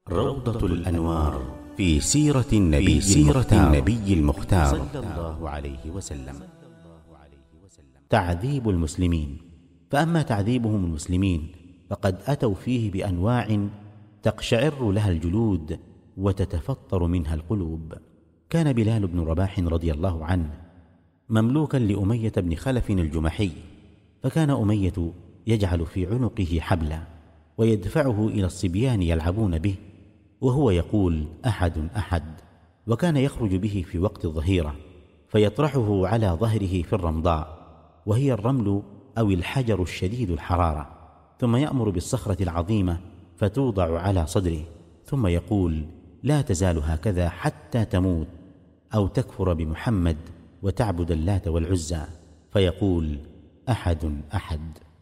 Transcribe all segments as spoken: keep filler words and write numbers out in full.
روضة الأنوار في سيرة النبي, سيرة النبي المختار صلى الله عليه وسلم. تعذيب المسلمين. فأما تعذيبهم المسلمين فقد أتوا فيه بأنواع تقشعر لها الجلود وتتفطر منها القلوب. كان بلال بن رباح رضي الله عنه مملوكا لأمية بن خلف الجمحي، فكان أمية يجعل في عنقه حبلا ويدفعه إلى الصبيان يلعبون به وهو يقول أحد أحد، وكان يخرج به في وقت الظهيرة فيطرحه على ظهره في الرمضاء، وهي الرمل أو الحجر الشديد الحرارة، ثم يأمر بالصخرة العظيمة فتوضع على صدره، ثم يقول لا تزال هكذا حتى تموت أو تكفر بمحمد وتعبد اللات والعزى، فيقول أحد أحد.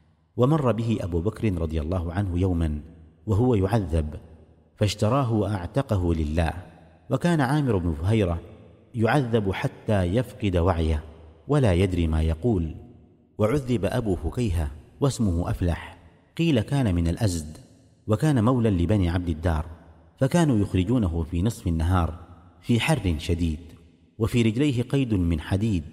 ومر به أبو بكر رضي الله عنه يوما وهو يعذب فاشتراه وأعتقه لله. وكان عامر بن فهيرة يعذب حتى يفقد وعيه ولا يدري ما يقول. وعذب أبو فكيهة واسمه أفلح، قيل كان من الأزد، وكان مولا لبني عبد الدار، فكانوا يخرجونه في نصف النهار في حر شديد وفي رجليه قيد من حديد،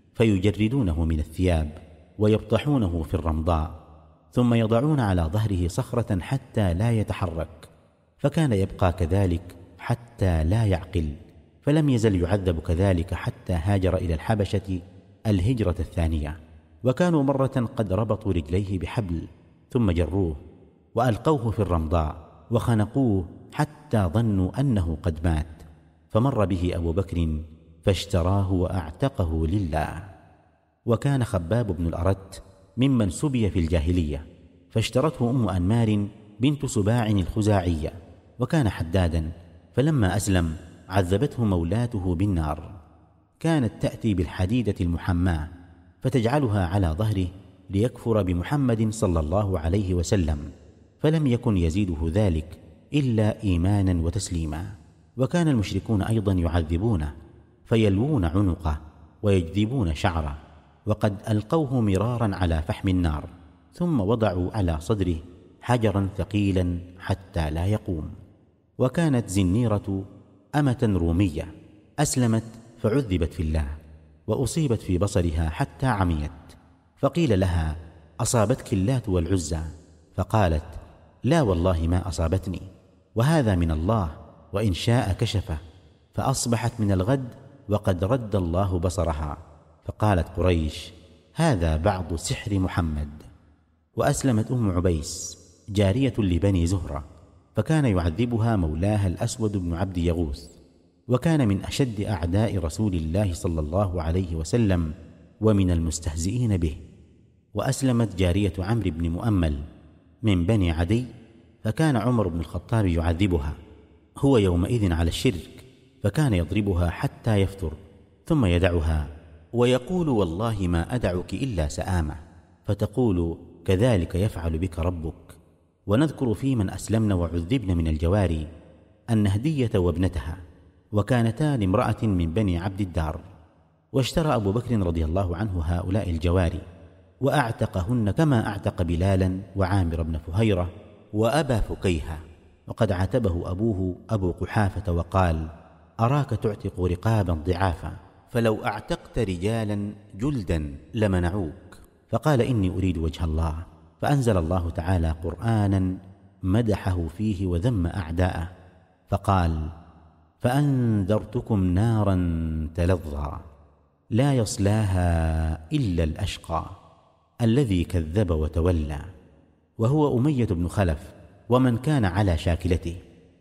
فيجردونه من الثياب ويبطحونه في الرمضاء، ثم يضعون على ظهره صخرة حتى لا يتحرك، فكان يبقى كذلك حتى لا يعقل، فلم يزل يعذب كذلك حتى هاجر إلى الحبشة الهجرة الثانية. وكانوا مرة قد ربطوا رجليه بحبل ثم جروه وألقوه في الرمضاء وخنقوه حتى ظنوا أنه قد مات، فمر به أبو بكر فاشتراه وأعتقه لله. وكان خباب بن الأرت ممن سبي في الجاهلية، فاشترته أم أنمار بنت سباع الخزاعية، وكان حدادا، فلما أسلم عذبته مولاته بالنار. كانت تأتي بالحديدة المحماة فتجعلها على ظهره ليكفر بمحمد صلى الله عليه وسلم، فلم يكن يزيده ذلك إلا إيمانا وتسليما. وكان المشركون أيضا يعذبونه فيلوون عنقه ويجذبون شعره، وقد ألقوه مرارا على فحم النار، ثم وضعوا على صدره حجرا ثقيلا حتى لا يقوم. وكانت زنيرة أمة رومية أسلمت فعذبت في الله، وأصيبت في بصرها حتى عميت، فقيل لها أصابتك اللات والعزى؟ فقالت لا والله ما أصابتني، وهذا من الله، وإن شاء كشفه. فأصبحت من الغد وقد رد الله بصرها، فقالت قريش هذا بعض سحر محمد. وأسلمت أم عبيس جارية لبني زهرة، فكان يعذبها مولاها الأسود بن عبد يغوث، وكان من أشد أعداء رسول الله صلى الله عليه وسلم ومن المستهزئين به. وأسلمت جارية عمرو بن مؤمل من بني عدي، فكان عمر بن الخطاب يعذبها هو يومئذ على الشرك، فكان يضربها حتى يفتر ثم يدعها ويقول والله ما أدعك إلا سآمة، فتقول كذلك يفعل بك ربك. ونذكر في من أسلمن وعذبن من الجواري النهدية وابنتها، وكانتا لامرأة من بني عبد الدار، واشترى أبو بكر رضي الله عنه هؤلاء الجواري وأعتقهن كما أعتق بلالا وعامر بن فهيرة وأبا فكيهة. وقد عاتبه أبوه أبو قحافة وقال أراك تعتق رقابا ضعافا، فلو أعتقت رجالا جلدا لمنعوك، فقال إني أريد وجه الله، فأنزل الله تعالى قرآنا مدحه فيه وذم أعداءه، فقال فأنذرتكم نارا تلظى لا يصلاها إلا الأشقى الذي كذب وتولى، وهو أمية بن خلف ومن كان على شاكلته،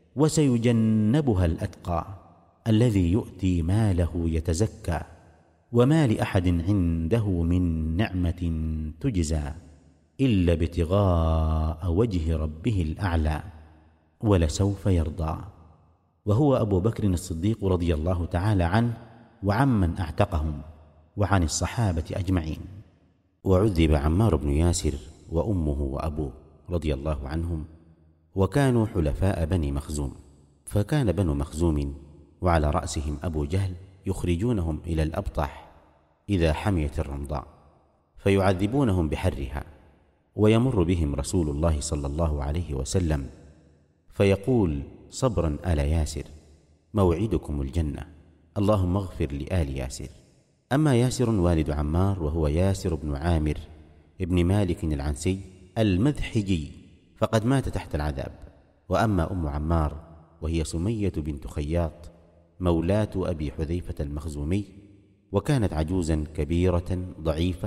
وسيجنبها الأتقى الذي يؤتي ماله يتزكى، وما لأحد عنده من نعمة تجزى إلا ابتغاء وجه ربه الأعلى ولسوف يرضى. وهو أبو بكر الصديق رضي الله تعالى عنه وعمن أعتقهم وعن الصحابة أجمعين. وعذب عمار بن ياسر وأمه وأبوه رضي الله عنهم، وكانوا حلفاء بني مخزوم، فكان بنو مخزوم وعلى رأسهم أبو جهل يخرجونهم إلى الأبطح إذا حميت الرمضاء فيعذبونهم بحرها، ويمر بهم رسول الله صلى الله عليه وسلم فيقول صبرا آل ياسر، موعدكم الجنة، اللهم اغفر لآل ياسر. أما ياسر والد عمار وهو ياسر بن عامر ابن مالك العنسي المذحجي فقد مات تحت العذاب. وأما أم عمار وهي سمية بنت خياط مولاة أبي حذيفة المخزومي، وكانت عجوزا كبيرة ضعيفة،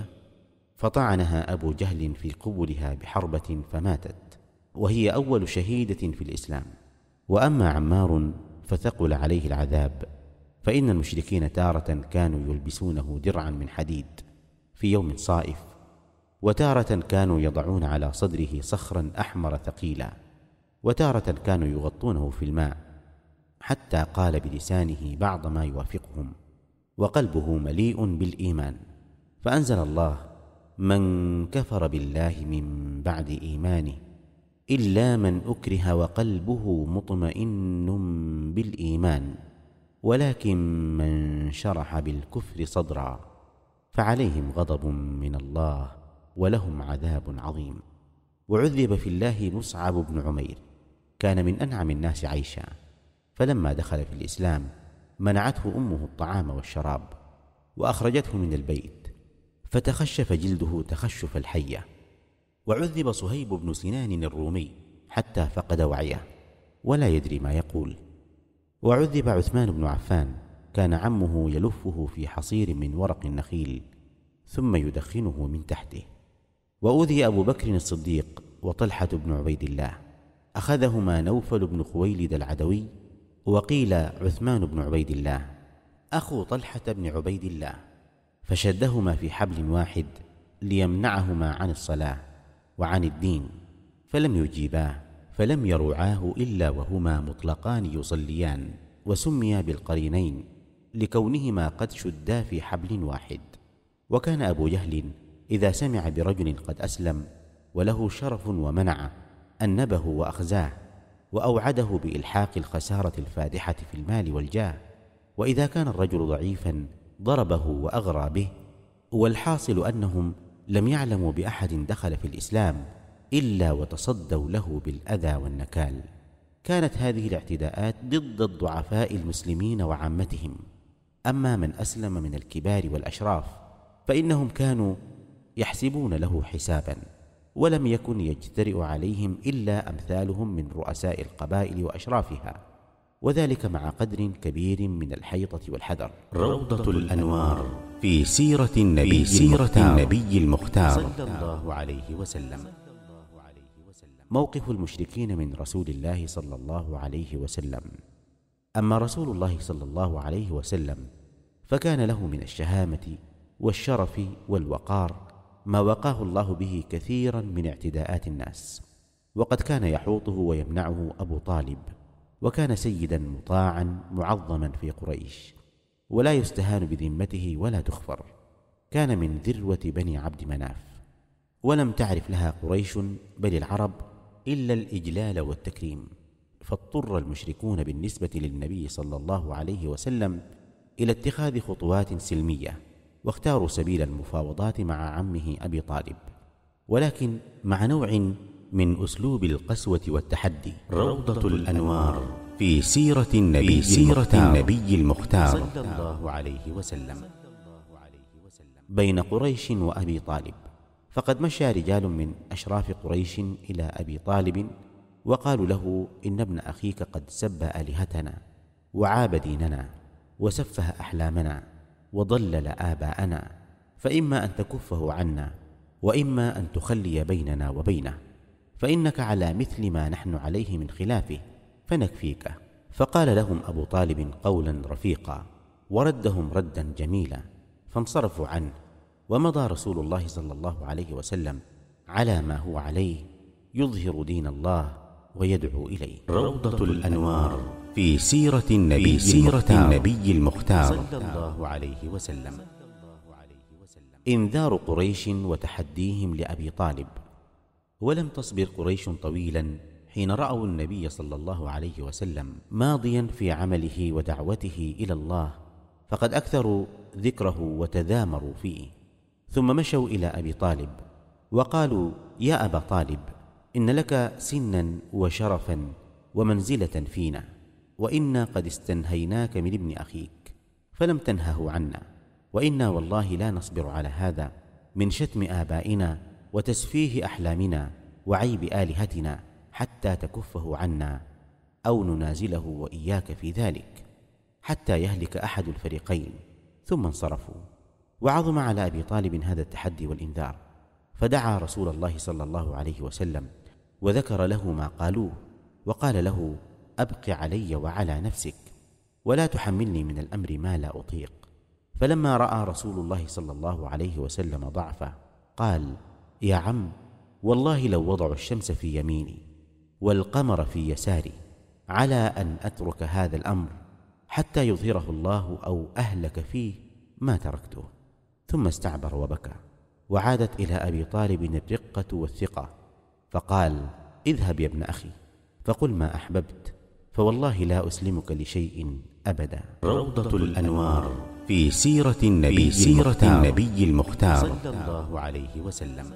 فطعنها أبو جهل في قبلها بحربة فماتت، وهي أول شهيدة في الإسلام. وأما عمار فثقل عليه العذاب، فإن المشركين تارة كانوا يلبسونه درعا من حديد في يوم صائف، وتارة كانوا يضعون على صدره صخرا أحمر ثقيلا، وتارة كانوا يغطونه في الماء، حتى قال بلسانه بعض ما يوافقهم، وقلبه مليء بالإيمان. فأنزل الله: من كفر بالله من بعد إيمانه إلا من أكره وقلبه مطمئن بالإيمان ولكن من شرح بالكفر صدرا فعليهم غضب من الله ولهم عذاب عظيم. وعذب في الله مصعب بن عمير، كان من أنعم الناس عيشا، فلما دخل في الإسلام منعته أمه الطعام والشراب وأخرجته من البيت، فتخشف جلده تخشف الحية. وعذب صهيب بن سنان الرومي حتى فقد وعيه ولا يدري ما يقول. وعذب عثمان بن عفان، كان عمه يلفه في حصير من ورق النخيل ثم يدخنه من تحته. وأوذي أبو بكر الصديق وطلحة بن عبيد الله، أخذهما نوفل بن خويلد العدوي، وقيل عثمان بن عبيد الله أخو طلحة بن عبيد الله، فشدهما في حبل واحد ليمنعهما عن الصلاة وعن الدين، فلم يجيباه، فلم يرعاه إلا وهما مطلقان يصليان، وسميا بالقرينين لكونهما قد شدا في حبل واحد. وكان أبو جهل إذا سمع برجل قد أسلم وله شرف ومنعه أنبه وأخزاه، وأوعده بإلحاق الخسارة الفادحة في المال والجاه. وإذا كان الرجل ضعيفا ضربه وأغرى به. والحاصل أنهم لم يعلموا بأحد دخل في الإسلام إلا وتصدوا له بالأذى والنكال. كانت هذه الاعتداءات ضد الضعفاء المسلمين وعامتهم. أما من أسلم من الكبار والأشراف فإنهم كانوا يحسبون له حسابا، ولم يكن يجترئ عليهم إلا أمثالهم من رؤساء القبائل وأشرافها، وذلك مع قدر كبير من الحيطة والحذر. روضة الأنوار في سيرة النبي, سيرة النبي المختار صلى الله عليه وسلم. موقف المشركين من رسول الله صلى الله عليه وسلم. أما رسول الله صلى الله عليه وسلم فكان له من الشهامة والشرف والوقار ما وقاه الله به كثيرا من اعتداءات الناس، وقد كان يحوطه ويمنعه أبو طالب، وكان سيدا مطاعا معظما في قريش، ولا يستهان بذمته ولا تخفر. كان من ذروة بني عبد مناف، ولم تعرف لها قريش بل العرب إلا الإجلال والتكريم، فاضطر المشركون بالنسبة للنبي صلى الله عليه وسلم إلى اتخاذ خطوات سلمية، واختاروا سبيل المفاوضات مع عمه أبي طالب، ولكن مع نوع من أسلوب القسوة والتحدي. روضة الأنوار في سيرة النبي, سيرة النبي المختار صلى الله عليه وسلم. بين قريش وأبي طالب. فقد مشى رجال من أشراف قريش إلى أبي طالب وقالوا له: إن ابن أخيك قد سب آلهتنا وعاب ديننا وسفه أحلامنا وضلل آباءنا، فإما أن تكفه عنا وإما أن تخلي بيننا وبينه، فإنك على مثل ما نحن عليه من خلافه فنكفيك. فقال لهم أبو طالب قولا رفيقا وردهم ردا جميلا، فانصرفوا عنه، ومضى رسول الله صلى الله عليه وسلم على ما هو عليه يظهر دين الله ويدعو إليه. روضة الأنوار في سيرة النبي, سيرة النبي المختار صلى الله عليه وسلم. إنذار قريش وتحديهم لأبي طالب. ولم تصبر قريش طويلا حين رأوا النبي صلى الله عليه وسلم ماضيا في عمله ودعوته إلى الله، فقد أكثروا ذكره وتذامروا فيه، ثم مشوا إلى أبي طالب وقالوا: يا أبا طالب، إن لك سنا وشرفا ومنزلة فينا، وإنا قد استنهيناك من ابن أخيك فلم تنهه عنا، وإنا والله لا نصبر على هذا من شتم آبائنا وتسفيه أحلامنا وعيب آلهتنا حتى تكفه عنا أو ننازله وإياك في ذلك حتى يهلك أحد الفريقين. ثم انصرفوا. وعظم على أبي طالب هذا التحدي والإنذار، فدعا رسول الله صلى الله عليه وسلم وذكر له ما قالوه، وقال له: أبق علي وعلى نفسك ولا تحملني من الأمر ما لا أطيق. فلما رأى رسول الله صلى الله عليه وسلم ضعفه قال: يا عم، والله لو وضعوا الشمس في يميني والقمر في يساري على أن أترك هذا الأمر حتى يظهره الله أو أهلك فيه ما تركته. ثم استعبر وبكى، وعادت إلى أبي طالب الرقة والثقة، فقال: اذهب يا ابن أخي فقل ما أحببت، فوالله لا أسلمك لشيء أبدا. روضة الأنوار في سيرة النبي, سيرة النبي المختار صلى الله عليه وسلم.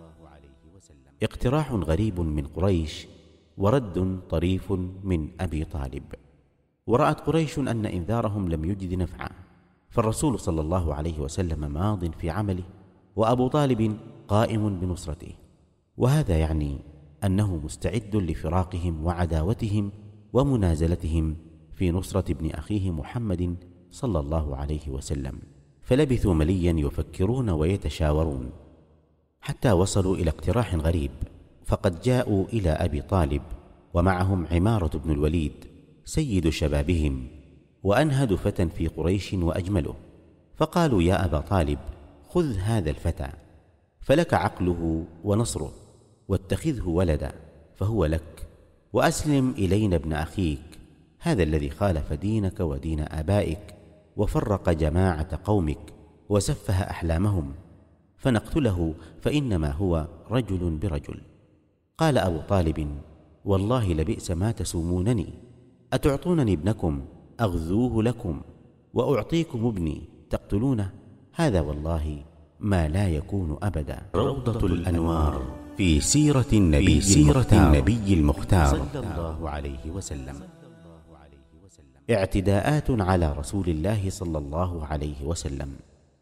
اقتراح غريب من قريش ورد طريف من أبي طالب. ورأت قريش أن إنذارهم لم يجد نفعا، فالرسول صلى الله عليه وسلم ماض في عمله، وأبو طالب قائم بنصرته، وهذا يعني أنه مستعد لفراقهم وعداوتهم ومنازلتهم في نصرة ابن أخيه محمد صلى الله عليه وسلم. فلبثوا مليا يفكرون ويتشاورون حتى وصلوا إلى اقتراح غريب، فقد جاءوا إلى أبي طالب ومعهم عمارة بن الوليد سيد شبابهم وأنهد فتى في قريش وأجمله، فقالوا: يا أبا طالب، خذ هذا الفتى فلك عقله ونصره، واتخذه ولدا فهو لك، وأسلم إلينا ابن أخيك هذا الذي خالف دينك ودين آبائك وفرق جماعة قومك وسفه أحلامهم، فنقتله فإنما هو رجل برجل. قال أبو طالب: والله لبئس ما تسومونني، أتعطونني ابنكم أغذوه لكم وأعطيكم ابني تقتلونه؟ هذا والله ما لا يكون أبدا. روضة الأنوار في سيرة النبي, سيرة النبي المختار صلى الله عليه وسلم. اعتداءات على رسول الله صلى الله عليه وسلم.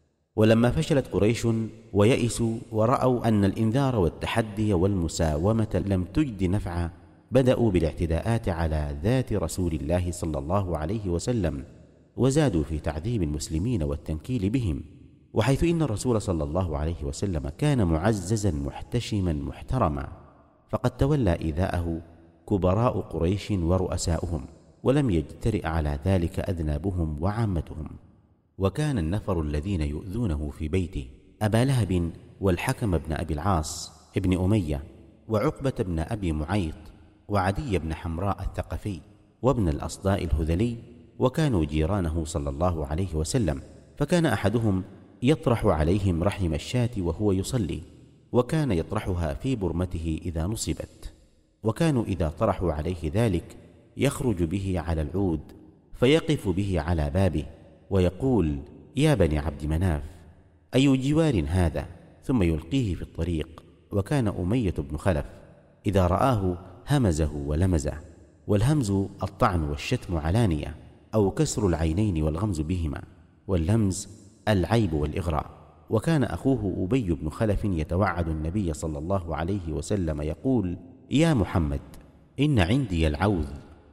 ولما فشلت قريش ويئسوا ورأوا أن الإنذار والتحدي والمساومة لم تجد نفعا، بدأوا بالاعتداءات على ذات رسول الله صلى الله عليه وسلم، وزادوا في تعذيب المسلمين والتنكيل بهم، وحيث إن الرسول صلى الله عليه وسلم كان معززا محتشما محترما، فقد تولى إيذاءه كبراء قريش ورؤساؤهم، ولم يجترئ على ذلك أذنابهم وعامتهم. وكان النفر الذين يؤذونه في بيته أبا لهب والحكم بن أبي العاص ابن أمية وعقبة بن أبي معيط وعدي بن حمراء الثقفي وابن الأصداء الهذلي، وكانوا جيرانه صلى الله عليه وسلم، فكان أحدهم يطرح عليهم رحم الشاة وهو يصلي، وكان يطرحها في برمته إذا نصبت، وكانوا إذا طرحوا عليه ذلك يخرج به على العود فيقف به على بابه ويقول: يا بني عبد مناف، أي جوار هذا؟ ثم يلقيه في الطريق. وكان أمية بن خلف إذا رآه همزه ولمزه، والهمز الطعن والشتم علانية، أو كسر العينين والغمز بهما، واللمز العيب والإغراء. وكان أخوه أبي بن خلف يتوعد النبي صلى الله عليه وسلم يقول: يا محمد، إن عندي العوذ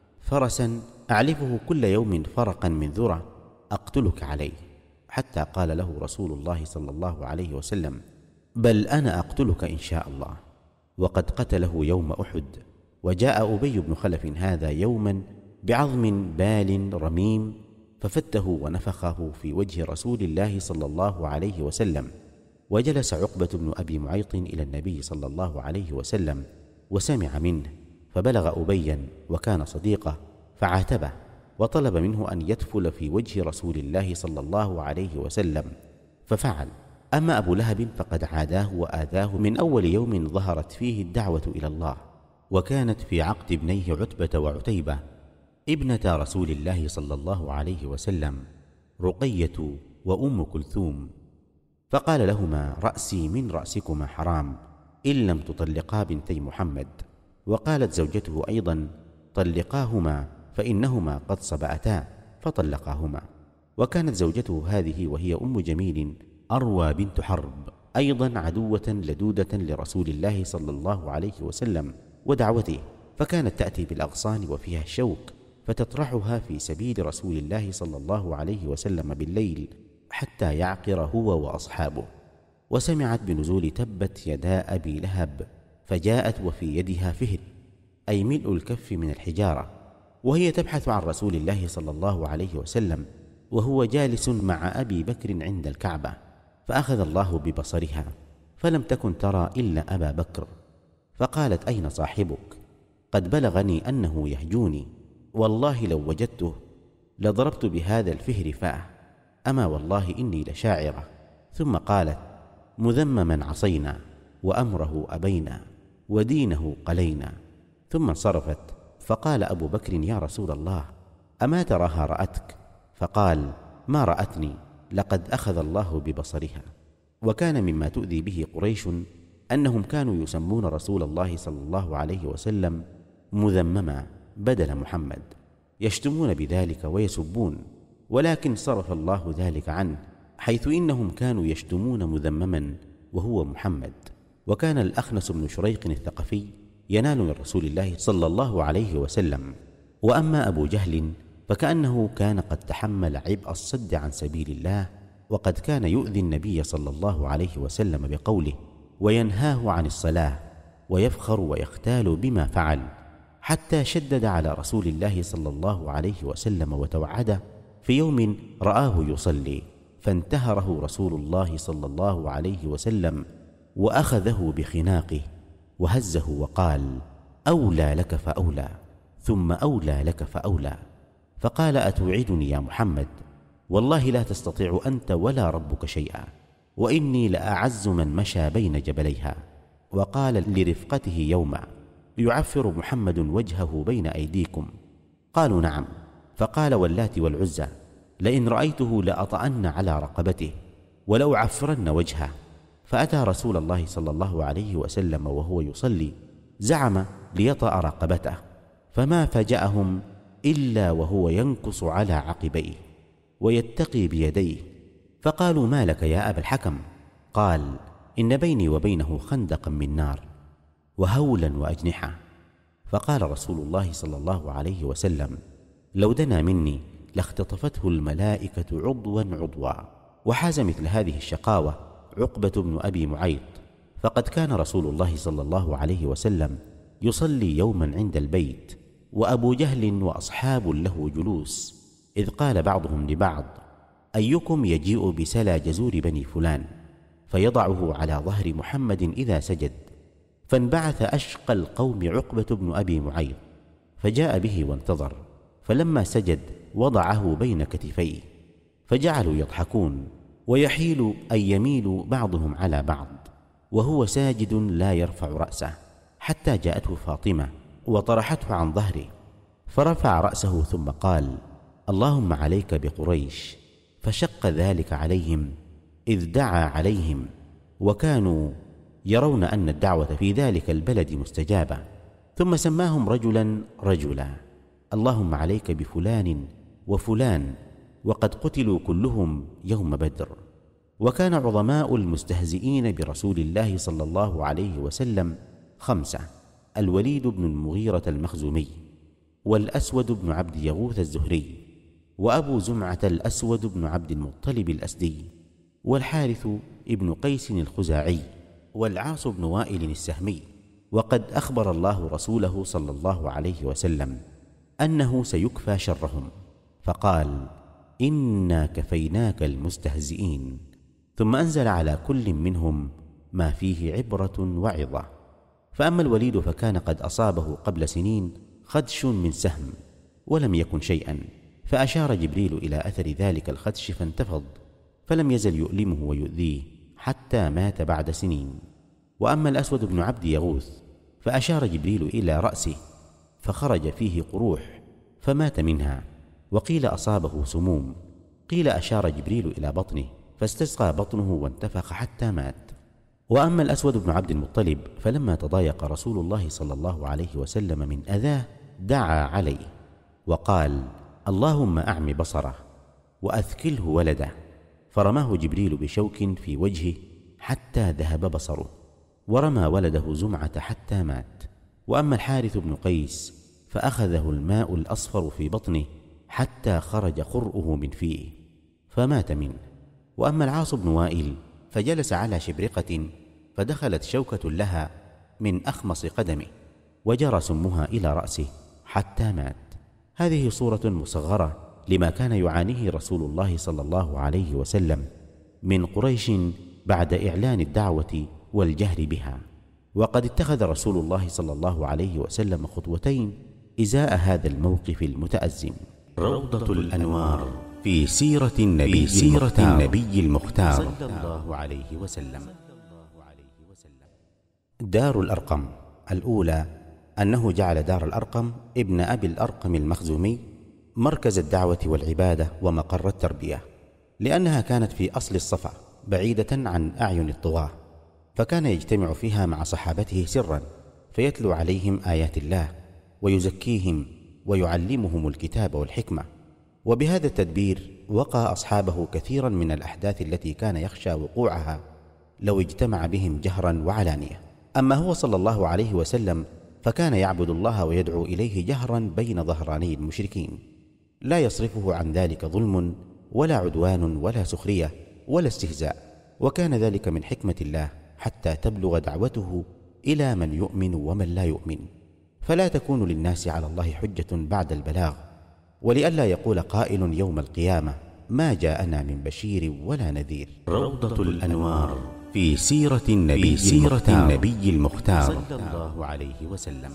فرسا أعلفه كل يوم فرقا من ذرة أقتلك عليه، حتى قال له رسول الله صلى الله عليه وسلم: بل أنا أقتلك إن شاء الله. وقد قتله يوم أحد. وجاء أبي بن خلف هذا يوما بعظم بال رميم، ففته ونفخه في وجه رسول الله صلى الله عليه وسلم. وجلس عقبة بن أبي معيط إلى النبي صلى الله عليه وسلم وسمع منه، فبلغ أبيا وكان صديقه فعاتبه، وطلب منه أن يتفل في وجه رسول الله صلى الله عليه وسلم، ففعل. أما أبو لهب فقد عاداه وآذاه من أول يوم ظهرت فيه الدعوة إلى الله، وكانت في عقد ابنيه عتبة وعتيبة ابنة رسول الله صلى الله عليه وسلم، رقية وأم كلثوم، فقال لهما: رأسي من رأسكما حرام إن لم تطلقا بنتي محمد. وقالت زوجته أيضا: طلقاهما فإنهما قد صبأتا، فطلقاهما. وكانت زوجته هذه وهي أم جميل أروى بنت حرب، أيضا عدوة لدودة لرسول الله صلى الله عليه وسلم ودعوته، فكانت تأتي بالأغصان وفيها الشوك فتطرحها في سبيل رسول الله صلى الله عليه وسلم بالليل حتى يعقر هو وأصحابه. وسمعت بنزول تبت يدا أبي لهب، فجاءت وفي يدها فهر، أي ملء الكف من الحجارة، وهي تبحث عن رسول الله صلى الله عليه وسلم وهو جالس مع أبي بكر عند الكعبة، فأخذ الله ببصرها فلم تكن ترى إلا أبا بكر، فقالت: أين صاحبك؟ قد بلغني أنه يهجوني، والله لو وجدته لضربت بهذا الفهر فاه، أما والله إني لشاعرة. ثم قالت: مذمما عصينا، وأمره أبينا، ودينه قلينا. ثم انصرفت، فقال أبو بكر: يا رسول الله، أما تراها رأتك؟ فقال: ما رأتني، لقد أخذ الله ببصرها. وكان مما تؤذي به قريش أنهم كانوا يسمون رسول الله صلى الله عليه وسلم مذمما بدل محمد، يشتمون بذلك ويسبون، ولكن صرف الله ذلك عنه، حيث إنهم كانوا يشتمون مذمما وهو محمد. وكان الأخنس بن شريق الثقفي ينال من رسول الله صلى الله عليه وسلم. وأما أبو جهل فكأنه كان قد تحمل عبء الصد عن سبيل الله، وقد كان يؤذي النبي صلى الله عليه وسلم بقوله وينهاه عن الصلاة، ويفخر ويختال بما فعل، حتى شدد على رسول الله صلى الله عليه وسلم وتوعده في يوم رآه يصلي، فانتهره رسول الله صلى الله عليه وسلم وأخذه بخناقه وهزه وقال: أولى لك فأولى، ثم أولى لك فأولى. فقال: أتوعدني يا محمد؟ والله لا تستطيع أنت ولا ربك شيئا، وإني لأعز من مشى بين جبليها. وقال لرفقته يوما: يعفر محمد وجهه بين أيديكم؟ قالوا: نعم. فقال: واللات والعزى لئن رأيته لأطأن على رقبته ولو عفرن وجهه. فأتى رسول الله صلى الله عليه وسلم وهو يصلي، زعم ليطأ رقبته، فما فجأهم إلا وهو ينكص على عقبيه ويتقي بيديه. فقالوا: ما لك يا أبا الحكم؟ قال: إن بيني وبينه خندقا من نار وهولا وأجنحة. فقال رسول الله صلى الله عليه وسلم: لو دنا مني لاختطفته الملائكة عضوا عضوا. وحاز مثل هذه الشقاوة عقبة بن أبي معيط، فقد كان رسول الله صلى الله عليه وسلم يصلي يوما عند البيت، وأبو جهل وأصحاب له جلوس، إذ قال بعضهم لبعض: أيكم يجيء بسلى جزور بني فلان فيضعه على ظهر محمد إذا سجد؟ فانبعث أشقى القوم عقبة بن أبي معيط، فجاء به وانتظر، فلما سجد وضعه بين كتفيه، فجعلوا يضحكون ويحيل أي يميل بعضهم على بعض وهو ساجد لا يرفع رأسه، حتى جاءته فاطمة وطرحته عن ظهره، فرفع رأسه ثم قال: اللهم عليك بقريش. فشق ذلك عليهم إذ دعا عليهم، وكانوا يرون أن الدعوة في ذلك البلد مستجابة. ثم سماهم رجلا رجلا: اللهم عليك بفلان وفلان، وقد قتلوا كلهم يوم بدر. وكان عظماء المستهزئين برسول الله صلى الله عليه وسلم خمسة: الوليد بن المغيرة المخزومي، والأسود بن عبد يغوث الزهري، وأبو زمعة الأسود بن عبد المطلب الأسدي، والحارث ابن قيس الخزاعي، والعاص بن وائل السهمي. وقد أخبر الله رسوله صلى الله عليه وسلم أنه سيكفى شرهم، فقال: إنا كفيناك المستهزئين. ثم أنزل على كل منهم ما فيه عبرة وعظة. فأما الوليد فكان قد أصابه قبل سنين خدش من سهم ولم يكن شيئا، فأشار جبريل إلى أثر ذلك الخدش فانتفض، فلم يزل يؤلمه ويؤذيه حتى مات بعد سنين. وأما الأسود بن عبد يغوث فأشار جبريل إلى رأسه فخرج فيه قروح فمات منها، وقيل أصابه سموم، قيل أشار جبريل إلى بطنه فاستسقى بطنه وانتفخ حتى مات. وأما الأسود بن عبد المطلب فلما تضايق رسول الله صلى الله عليه وسلم من أذاه دعا عليه وقال: اللهم أعم بصره وأثكله ولده، فرماه جبريل بشوك في وجهه حتى ذهب بصره، ورمى ولده زمعة حتى مات. وأما الحارث بن قيس فأخذه الماء الأصفر في بطنه حتى خرج خرؤه من فيه فمات منه. وأما العاص بن وائل فجلس على شبرقة فدخلت شوكة لها من أخمص قدمه وجرى سمها إلى رأسه حتى مات. هذه صورة مصغرة لما كان يعانيه رسول الله صلى الله عليه وسلم من قريش بعد إعلان الدعوة والجهر بها. وقد اتخذ رسول الله صلى الله عليه وسلم خطوتين إزاء هذا الموقف المتأزم. روضة الأنوار في سيرة النبي, سيرة النبي المختار صلى الله عليه وسلم. دار الأرقم. الأولى أنه جعل دار الأرقم ابن أبي الأرقم المخزومي مركز الدعوة والعبادة ومقر التربية، لأنها كانت في أصل الصفا بعيدة عن أعين الطغاة، فكان يجتمع فيها مع صحابته سرا فيتلو عليهم آيات الله ويزكيهم ويعلمهم الكتاب والحكمة. وبهذا التدبير وقى أصحابه كثيرا من الأحداث التي كان يخشى وقوعها لو اجتمع بهم جهرا وعلانية. أما هو صلى الله عليه وسلم فكان يعبد الله ويدعو إليه جهرا بين ظهراني المشركين، لا يصرفه عن ذلك ظلم ولا عدوان ولا سخرية ولا استهزاء، وكان ذلك من حكمة الله حتى تبلغ دعوته إلى من يؤمن ومن لا يؤمن، فلا تكون للناس على الله حجة بعد البلاغ، ولئلا يقول قائل يوم القيامة ما جاءنا من بشير ولا نذير. روضة الأنوار في سيرة النبي, سيرة النبي المختار صلى الله عليه وسلم.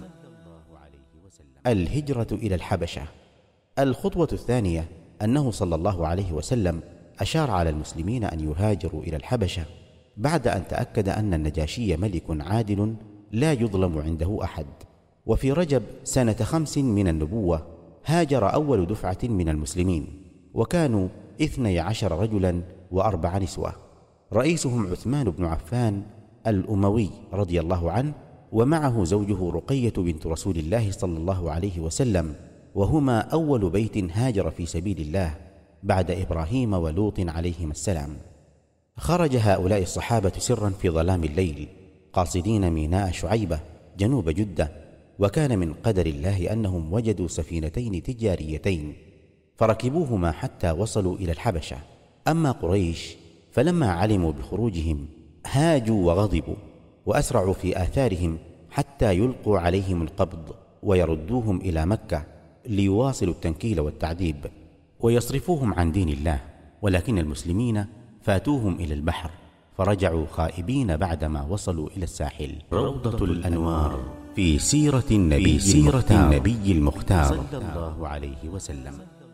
الهجرة إلى الحبشة. الخطوة الثانية أنه صلى الله عليه وسلم أشار على المسلمين أن يهاجروا إلى الحبشة بعد أن تأكد أن النجاشي ملك عادل لا يظلم عنده أحد. وفي رجب سنة خمس من النبوة هاجر أول دفعة من المسلمين، وكانوا اثني عشر رجلا وأربع نسوة، رئيسهم عثمان بن عفان الأموي رضي الله عنه، ومعه زوجه رقية بنت رسول الله صلى الله عليه وسلم، وهما أول بيت هاجر في سبيل الله بعد إبراهيم ولوط عليهما السلام. خرج هؤلاء الصحابة سرا في ظلام الليل قاصدين ميناء شعيبة جنوب جدة، وكان من قدر الله أنهم وجدوا سفينتين تجاريتين فركبوهما حتى وصلوا إلى الحبشة. أما قريش فلما علموا بخروجهم هاجوا وغضبوا وأسرعوا في آثارهم حتى يلقوا عليهم القبض ويردوهم إلى مكة ليواصلوا التنكيل والتعذيب ويصرفوهم عن دين الله، ولكن المسلمين فاتوهم إلى البحر فرجعوا خائبين بعدما وصلوا إلى الساحل. روضة الأنوار في سيرة النبي, سيرة النبي المختار صلى الله عليه وسلم.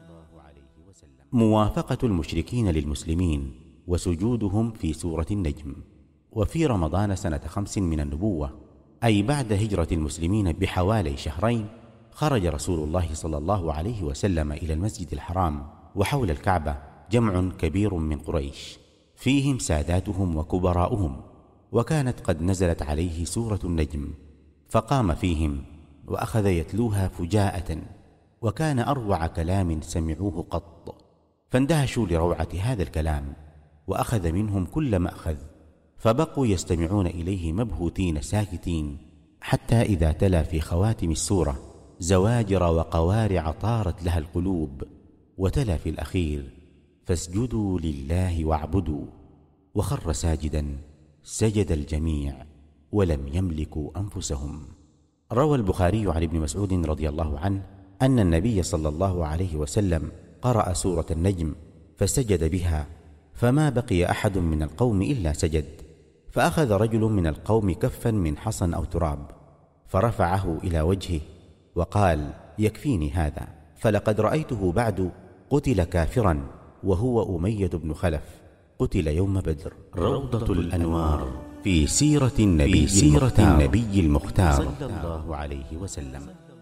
موافقة المشركين للمسلمين وسجودهم في سورة النجم. وفي رمضان سنة خمس من النبوة، أي بعد هجرة المسلمين بحوالي شهرين، خرج رسول الله صلى الله عليه وسلم إلى المسجد الحرام وحول الكعبة جمع كبير من قريش فيهم ساداتهم وكبراؤهم، وكانت قد نزلت عليه سورة النجم، فقام فيهم وأخذ يتلوها فجاءة، وكان أروع كلام سمعوه قط، فاندهشوا لروعة هذا الكلام وأخذ منهم كل مأخذ، فبقوا يستمعون إليه مبهوتين ساكتين، حتى إذا تلا في خواتم السورة زواجر وقوارع طارت لها القلوب، وتلا في الأخير فاسجدوا لله واعبدوا، وخر ساجدا سجد الجميع ولم يملكوا أنفسهم. روى البخاري عن ابن مسعود رضي الله عنه أن النبي صلى الله عليه وسلم قرأ سورة النجم فسجد بها، فما بقي أحد من القوم إلا سجد، فأخذ رجل من القوم كفا من حصى أو تراب فرفعه إلى وجهه وقال: يكفيني هذا، فلقد رأيته بعد قتل كافرا وهو أمية بن خلف قتل يوم بدر. روضة الأنوار في سيرة النبي, سيرة النبي المختار صلى الله عليه وسلم.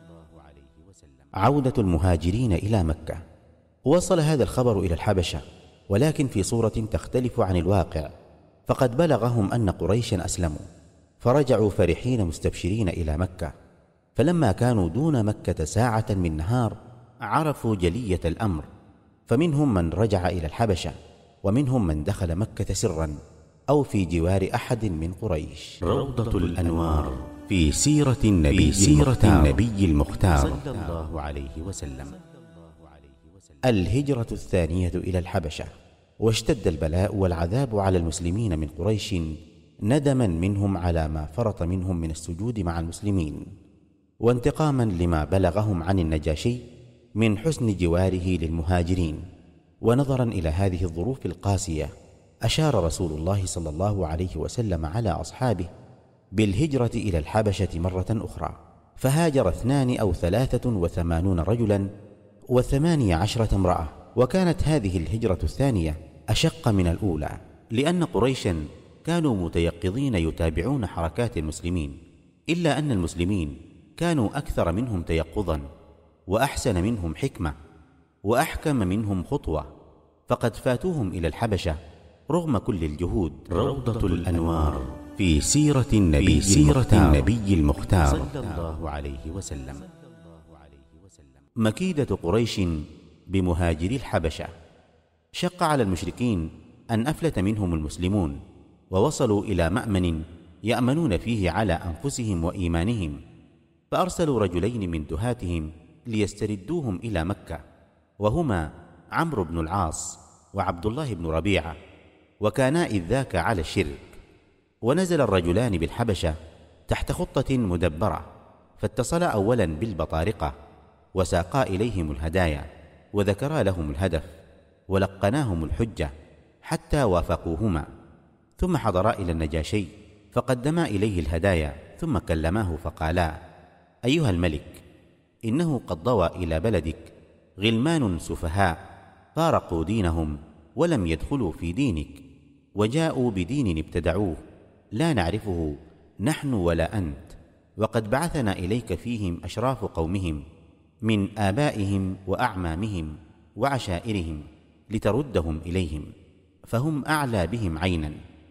عودة المهاجرين إلى مكة. وصل هذا الخبر إلى الحبشة، ولكن في صورة تختلف عن الواقع، فقد بلغهم أن قريشا أسلموا، فرجعوا فرحين مستبشرين إلى مكة، فلما كانوا دون مكة ساعة من نهار عرفوا جلية الأمر، فمنهم من رجع إلى الحبشة، ومنهم من دخل مكة سرا أو في جوار أحد من قريش. روضة الأنوار في سيرة النبي, سيرة النبي المختار صلى الله عليه وسلم. الهجرة الثانية إلى الحبشة. واشتد البلاء والعذاب على المسلمين من قريش ندما منهم على ما فرط منهم من السجود مع المسلمين، وانتقاما لما بلغهم عن النجاشي من حسن جواره للمهاجرين. ونظرا إلى هذه الظروف القاسية أشار رسول الله صلى الله عليه وسلم على أصحابه بالهجرة إلى الحبشة مرة أخرى، فهاجر اثنان أو ثلاثة وثمانون رجلا وثمانية عشرة امرأة. وكانت هذه الهجرة الثانية أشق من الأولى، لأن قريشا كانوا متيقظين يتابعون حركات المسلمين، إلا أن المسلمين كانوا أكثر منهم تيقظا، وأحسن منهم حكمة، وأحكم منهم خطوة، فقد فاتوهم إلى الحبشة رغم كل الجهود. روضة الأنوار في سيرة النبي, سيرة النبي المختار صلى الله عليه وسلم. مكيدة قريش بمهاجري الحبشة. شق على المشركين أن أفلت منهم المسلمون، ووصلوا إلى مأمن يأمنون فيه على أنفسهم وإيمانهم، فأرسلوا رجلين من دهاتهم ليستردوهم إلى مكة، وهما عمرو بن العاص وعبد الله بن ربيعة، وكانا إذ ذاك على الشرك. ونزل الرجلان بالحبشة تحت خطة مدبرة، فاتصلا أولا بالبطارقة وساقا إليهم الهدايا، وذكرا لهم الهدف ولقناهم الحجة حتى وافقوهما، ثم حضرا إلى النجاشي فقدما إليه الهدايا، ثم كلماه فقالا: أيها الملك، إنه قد ضوى إلى بلدك غلمان سفهاء فارقوا دينهم ولم يدخلوا في دينك، وجاءوا بدين ابتدعوه لا نعرفه نحن ولا أنت، وقد بعثنا إليك فيهم أشراف قومهم من آبائهم وأعمامهم وعشائرهم لتردهم إليهم، فهم أعلى بهم عينا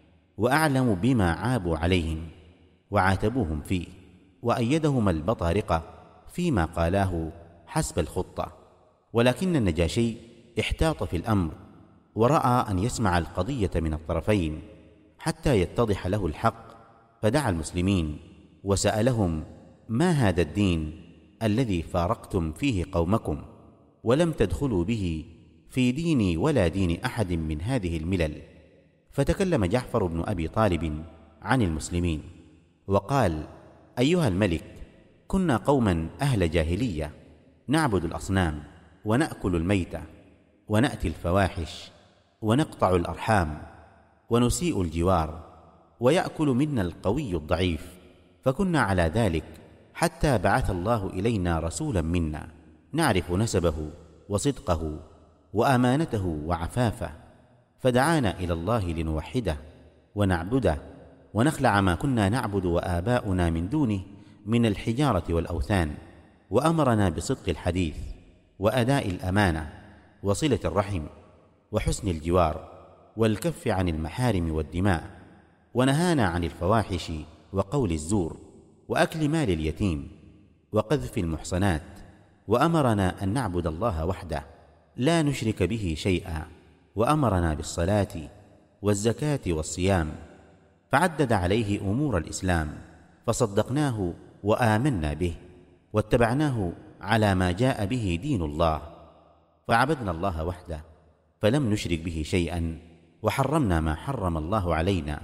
وأعلم بما عابوا عليهم وعاتبوهم فيه. وأيدهما البطارقة فيما قالاه حسب الخطة، ولكن النجاشي احتاط في الأمر، ورأى أن يسمع القضية من الطرفين حتى يتضح له الحق، فدعا المسلمين وسألهم: ما هذا الدين الذي فارقتم فيه قومكم ولم تدخلوا به في ديني ولا دين أحد من هذه الملل؟ فتكلم جعفر بن أبي طالب عن المسلمين وقال: أيها الملك، كنا قوما أهل جاهلية نعبد الأصنام ونأكل الميتة ونأتي الفواحش ونقطع الأرحام ونسيء الجوار، ويأكل منا القوي الضعيف، فكنا على ذلك حتى بعث الله إلينا رسولا منا نعرف نسبه وصدقه وأمانته وعفافه، فدعانا إلى الله لنوحده ونعبده ونخلع ما كنا نعبد وآباؤنا من دونه من الحجارة والأوثان، وأمرنا بصدق الحديث وأداء الأمانة وصلة الرحم وحسن الجوار والكف عن المحارم والدماء، ونهانا عن الفواحش وقول الزور وأكل مال اليتيم وقذف المحصنات، وأمرنا أن نعبد الله وحده لا نشرك به شيئا، وأمرنا بالصلاة والزكاة والصيام، فعدد عليه أمور الإسلام، فصدقناه وآمنا به واتبعناه على ما جاء به دين الله، فعبدنا الله وحده فلم نشرك به شيئا، وحرمنا ما حرم الله علينا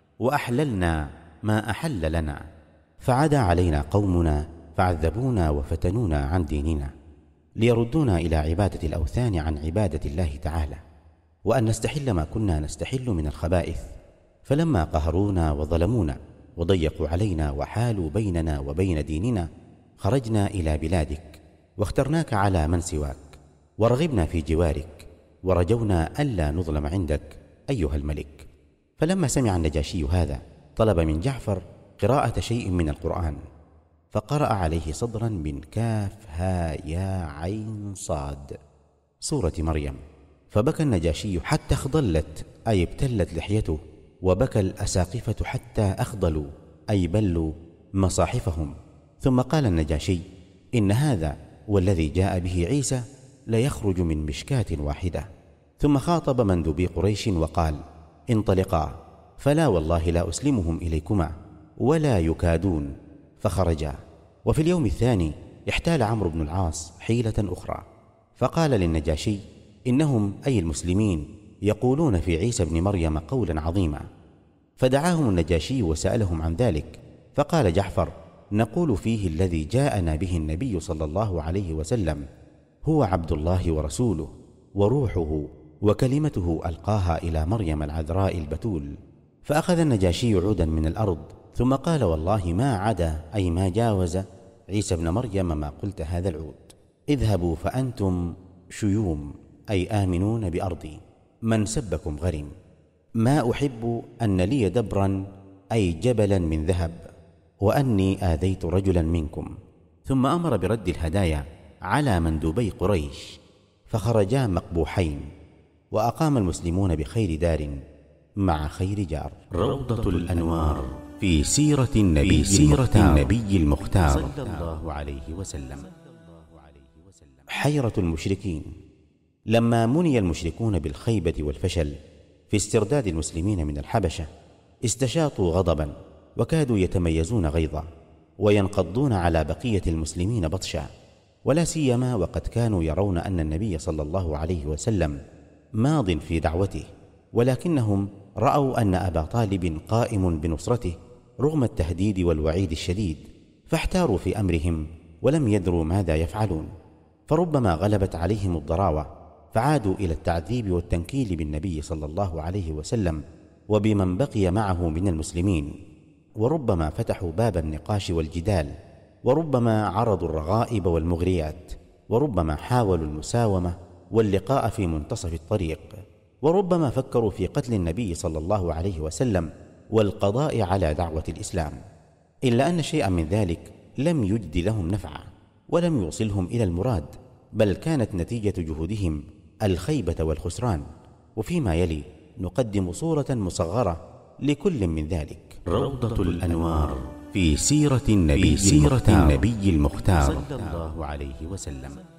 وأحللنا ما أحل لنا. فعدا علينا قومنا فعذبونا وفتنونا عن ديننا ليردونا إلى عبادة الأوثان عن عبادة الله تعالى، وأن نستحل ما كنا نستحل من الخبائث، فلما قهرونا وظلمونا وضيقوا علينا وحالوا بيننا وبين ديننا خرجنا إلى بلادك واخترناك على من سواك، ورغبنا في جوارك، ورجونا ألا نظلم عندك أيها الملك. فلما سمع النجاشي هذا طلب من جعفر قراءة شيء من القرآن، فقرأ عليه صدرا من كاف ها يا عين صاد سورة مريم، فبكى النجاشي حتى اخضلت أي ابتلت لحيته، وبكى الأساقفة حتى أخضلوا أي بلوا مصاحفهم، ثم قال النجاشي: إن هذا والذي جاء به عيسى ليخرج من مشكاة واحدة. ثم خاطب مندوبي قريش وقال: انطلقا، فلا والله لا أسلمهم إليكما ولا يكادون. فخرجا. وفي اليوم الثاني احتال عمرو بن العاص حيلة أخرى، فقال للنجاشي: إنهم أي المسلمين يقولون في عيسى بن مريم قولا عظيما. فدعاهم النجاشي وسألهم عن ذلك، فقال جعفر: نقول فيه الذي جاءنا به النبي صلى الله عليه وسلم هو عبد الله ورسوله وروحه وكلمته ألقاها إلى مريم العذراء البتول. فأخذ النجاشي عودا من الأرض ثم قال: والله ما عدا أي ما جاوز عيسى بن مريم ما قلت هذا العود. اذهبوا فأنتم شيوم أي آمنون بأرضي، من سبكم غرم. ما أحب أن لي دبرا أي جبلا من ذهب، وأني آذيت رجلا منكم. ثم أمر برد الهدايا على مندوبي قريش، فخرجا مقبوحين. وأقام المسلمون بخير دار مع خير جار. روضة الأنوار في سيرة النبي, سيرة النبي المختار صلى الله عليه وسلم. حيرة المشركين. لما مني المشركون بالخيبة والفشل في استرداد المسلمين من الحبشة، استشاطوا غضبا، وكادوا يتميزون غيظا، وينقضون على بقية المسلمين بطشا، ولا سيما وقد كانوا يرون أن النبي صلى الله عليه وسلم ماض في دعوته، ولكنهم رأوا أن أبا طالب قائم بنصرته رغم التهديد والوعيد الشديد، فاحتاروا في أمرهم ولم يدروا ماذا يفعلون. فربما غلبت عليهم الضراوة فعادوا إلى التعذيب والتنكيل بالنبي صلى الله عليه وسلم وبمن بقي معه من المسلمين، وربما فتحوا باب النقاش والجدال، وربما عرضوا الرغائب والمغريات، وربما حاولوا المساومة واللقاء في منتصف الطريق، وربما فكروا في قتل النبي صلى الله عليه وسلم والقضاء على دعوة الإسلام، إلا أن شيئا من ذلك لم يجد لهم نفعا ولم يوصلهم إلى المراد، بل كانت نتيجة جهودهم الخيبة والخسران. وفيما يلي نقدم صورة مصغرة لكل من ذلك. روضة الأنوار في سيرة النبي, سيرة النبي المختار صلى الله عليه وسلم.